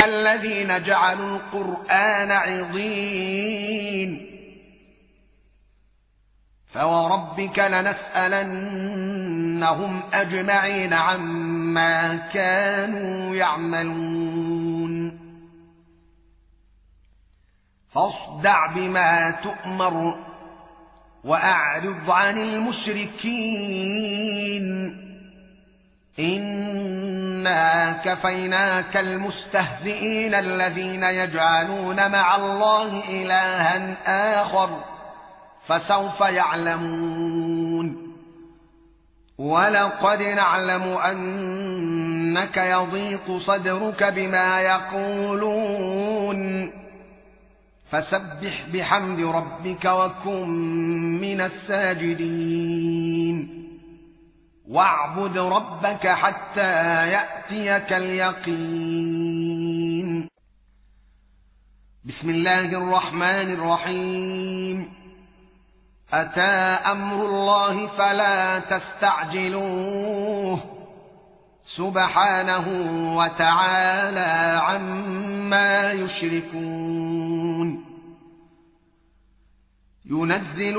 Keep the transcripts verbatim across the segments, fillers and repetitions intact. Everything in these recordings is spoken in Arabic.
الذين جعلوا القرآن عضين فوربك لنسألنهم أجمعين عما كانوا يعملون فاصدع بما تؤمر وأعرض عن المشركين إنا كفيناك المستهزئين الذين يجعلون مع الله إلها آخر فسوف يعلمون ولقد نعلم أنك يضيق صدرك بما يقولون فسبح بحمد ربك وكن من الساجدين واعبد ربك حتى يأتيك اليقين. بسم الله الرحمن الرحيم. أتى أمر الله فلا تستعجلوه سبحانه وتعالى عما يشركون. ينزل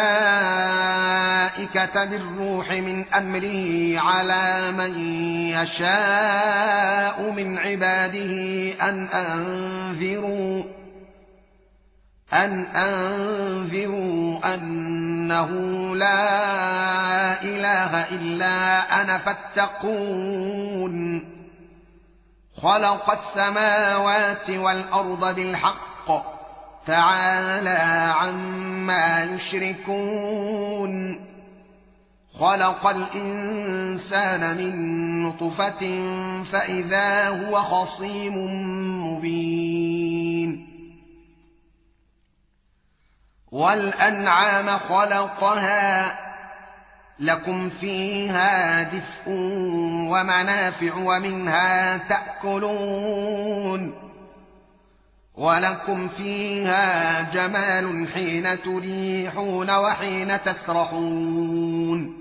الملائكة بالروح من أمره على من يشاء من عباده أن أنذروا أن أنذروا أنه لا إله إلا أنا فاتقون. خلق السماوات والأرض بالحق تعالى عما يشركون. خلق الإنسان من نطفة فإذا هو خصيم مبين. والأنعام خلقها لكم فيها دفء ومنافع ومنها تأكلون ولكم فيها جمال حين تريحون وحين تسرحون.